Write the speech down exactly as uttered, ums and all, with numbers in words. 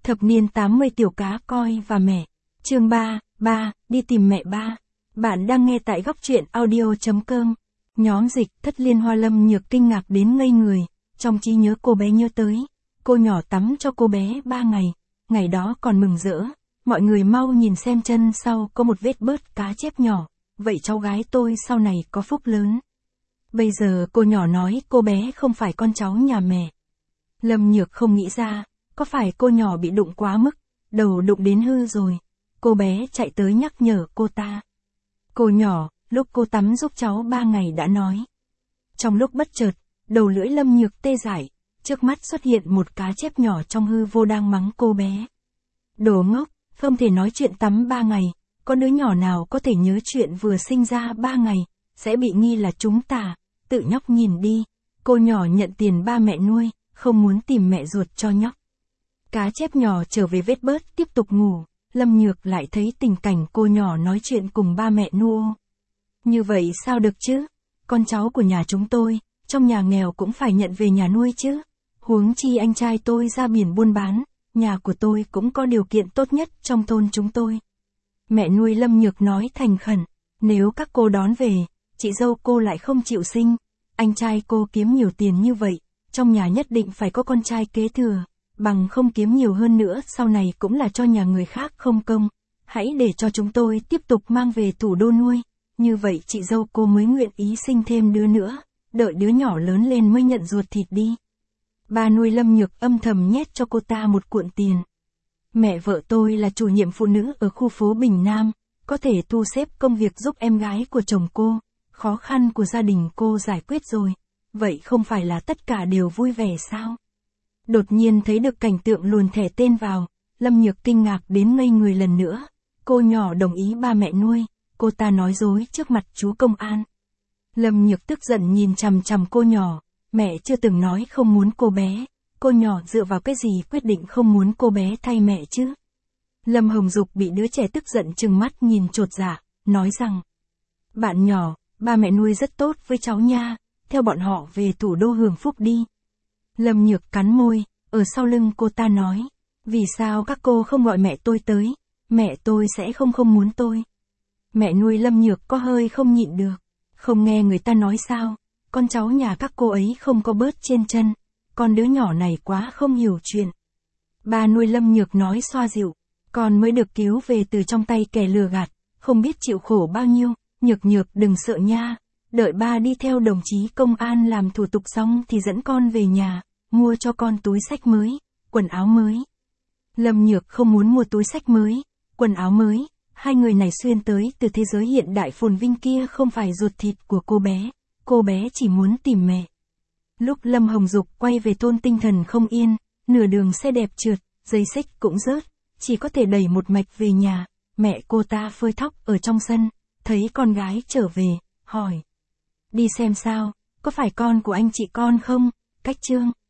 Thập niên tám mươi tiểu cá coi và mẹ. Chương ba, ba, đi tìm mẹ ba. Bạn đang nghe tại góc truyện audio chấm com. Nhóm dịch thất liên hoa Lâm Nhược kinh ngạc đến ngây người, trong trí nhớ cô bé nhớ tới. Cô nhỏ tắm cho cô bé ba ngày, ngày đó còn mừng rỡ. Mọi người mau nhìn xem chân sau có một vết bớt cá chép nhỏ, vậy cháu gái tôi sau này có phúc lớn. Bây giờ cô nhỏ nói cô bé không phải con cháu nhà mẹ. Lâm Nhược không nghĩ ra, có phải cô nhỏ bị đụng quá mức, đầu đụng đến hư rồi. Cô bé chạy tới nhắc nhở cô ta. Cô nhỏ, lúc cô tắm giúp cháu ba ngày đã nói. Trong lúc bất chợt, đầu lưỡi Lâm Nhược tê dại, trước mắt xuất hiện một cá chép nhỏ trong hư vô đang mắng cô bé. Đồ ngốc, không thể nói chuyện tắm ba ngày, có đứa nhỏ nào có thể nhớ chuyện vừa sinh ra ba ngày, sẽ bị nghi là chúng ta, tự nhóc nhìn đi. Cô nhỏ nhận tiền ba mẹ nuôi, không muốn tìm mẹ ruột cho nhóc. Cá chép nhỏ trở về vết bớt tiếp tục ngủ, Lâm Nhược lại thấy tình cảnh cô nhỏ nói chuyện cùng ba mẹ nuôi. Như vậy sao được chứ? Con cháu của nhà chúng tôi, trong nhà nghèo cũng phải nhận về nhà nuôi chứ. Huống chi anh trai tôi ra biển buôn bán, nhà của tôi cũng có điều kiện tốt nhất trong thôn chúng tôi. Mẹ nuôi Lâm Nhược nói thành khẩn, nếu các cô đón về, chị dâu cô lại không chịu sinh. Anh trai cô kiếm nhiều tiền như vậy, trong nhà nhất định phải có con trai kế thừa, bằng không kiếm nhiều hơn nữa sau này cũng là cho nhà người khác không công. Hãy để cho chúng tôi tiếp tục mang về thủ đô nuôi, như vậy chị dâu cô mới nguyện ý sinh thêm đứa nữa, đợi đứa nhỏ lớn lên mới nhận ruột thịt đi. Ba nuôi Lâm Nhược âm thầm nhét cho cô ta một cuộn tiền. Mẹ vợ tôi là chủ nhiệm phụ nữ ở khu phố Bình Nam, có thể thu xếp công việc giúp em gái của chồng cô, khó khăn của gia đình cô giải quyết rồi, vậy không phải là tất cả đều vui vẻ sao? Đột nhiên thấy được cảnh tượng luồn thẻ tên vào, Lâm Nhược kinh ngạc đến ngây người lần nữa. Cô nhỏ đồng ý ba mẹ nuôi, cô ta nói dối trước mặt chú công an. Lâm Nhược tức giận nhìn chằm chằm cô nhỏ, mẹ chưa từng nói không muốn cô bé, cô nhỏ dựa vào cái gì quyết định không muốn cô bé thay mẹ chứ? Lâm Hồng Dục bị đứa trẻ tức giận trừng mắt nhìn chột dạ, nói rằng, bạn nhỏ, ba mẹ nuôi rất tốt với cháu nha, theo bọn họ về thủ đô hưởng phúc đi. Lâm Nhược cắn môi, ở sau lưng cô ta nói, vì sao các cô không gọi mẹ tôi tới, mẹ tôi sẽ không không muốn tôi. Mẹ nuôi Lâm Nhược có hơi không nhịn được, không nghe người ta nói sao, con cháu nhà các cô ấy không có bớt trên chân, con đứa nhỏ này quá không hiểu chuyện. Ba nuôi Lâm Nhược nói xoa dịu, con mới được cứu về từ trong tay kẻ lừa gạt, không biết chịu khổ bao nhiêu, Nhược Nhược đừng sợ nha, đợi ba đi theo đồng chí công an làm thủ tục xong thì dẫn con về nhà, mua cho con túi xách mới, quần áo mới. Lâm Nhược không muốn mua túi xách mới, quần áo mới, hai người này xuyên tới từ thế giới hiện đại phồn vinh kia không phải ruột thịt của cô bé, cô bé chỉ muốn tìm mẹ. Lúc Lâm Hồng Dục quay về thôn tinh thần không yên, nửa đường xe đẹp trượt, dây xích cũng rớt, chỉ có thể đẩy một mạch về nhà, mẹ cô ta phơi thóc ở trong sân, thấy con gái trở về, hỏi. Đi xem sao, có phải con của anh chị con không, Cách Trương?